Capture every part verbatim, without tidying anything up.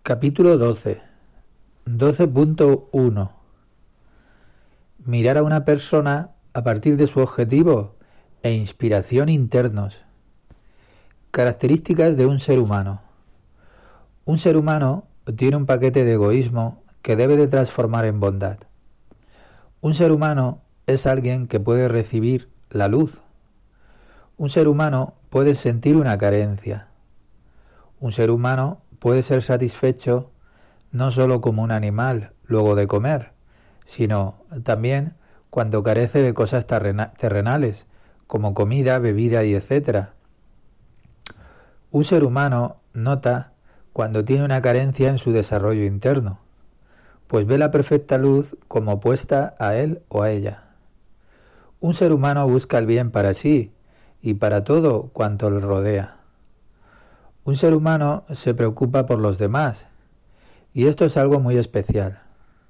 Capítulo doce. doce punto uno. Mirar a una persona a partir de su objetivo e inspiración internos. Características de un ser humano. Un ser humano tiene un paquete de egoísmo que debe de transformar en bondad. Un ser humano es alguien que puede recibir la luz. Un ser humano puede sentir una carencia. Un ser humano puede ser satisfecho no solo como un animal luego de comer, sino también cuando carece de cosas terrena- terrenales, como comida, bebida y etcétera. Un ser humano nota cuando tiene una carencia en su desarrollo interno, pues ve la perfecta luz como opuesta a él o a ella. Un ser humano busca el bien para sí y para todo cuanto le rodea. Un ser humano se preocupa por los demás, y esto es algo muy especial.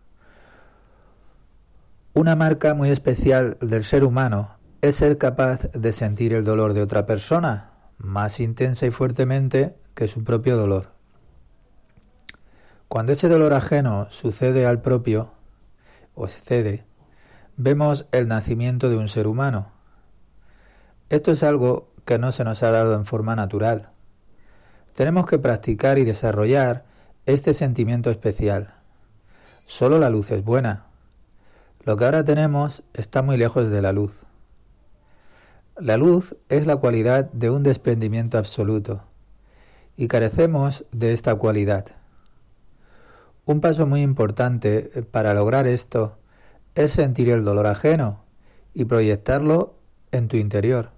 Una marca muy especial del ser humano es ser capaz de sentir el dolor de otra persona, más intensa y fuertemente que su propio dolor. Cuando ese dolor ajeno sucede al propio, o excede, vemos el nacimiento de un ser humano. Esto es algo que no se nos ha dado en forma natural. Tenemos que practicar y desarrollar este sentimiento especial. Solo la luz es buena. Lo que ahora tenemos está muy lejos de la luz. La luz es la cualidad de un desprendimiento absoluto, y carecemos de esta cualidad. Un paso muy importante para lograr esto es sentir el dolor ajeno y proyectarlo en tu interior.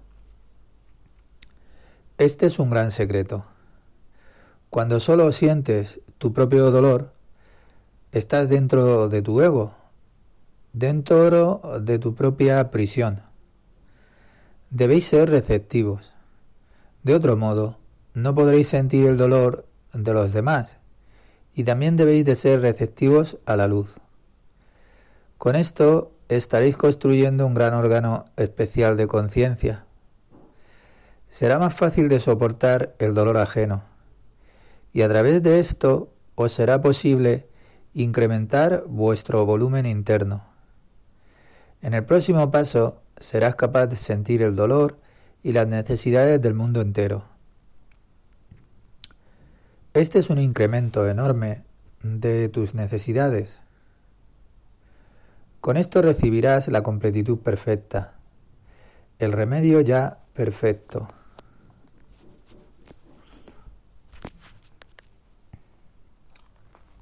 Este es un gran secreto. Cuando solo sientes tu propio dolor, estás dentro de tu ego, dentro de tu propia prisión. Debéis ser receptivos. De otro modo, no podréis sentir el dolor de los demás, y también debéis de ser receptivos a la luz. Con esto estaréis construyendo un gran órgano especial de conciencia. Será más fácil de soportar el dolor ajeno, y a través de esto os será posible incrementar vuestro volumen interno. En el próximo paso serás capaz de sentir el dolor y las necesidades del mundo entero. Este es un incremento enorme de tus necesidades. Con esto recibirás la completitud perfecta, el remedio ya perfecto.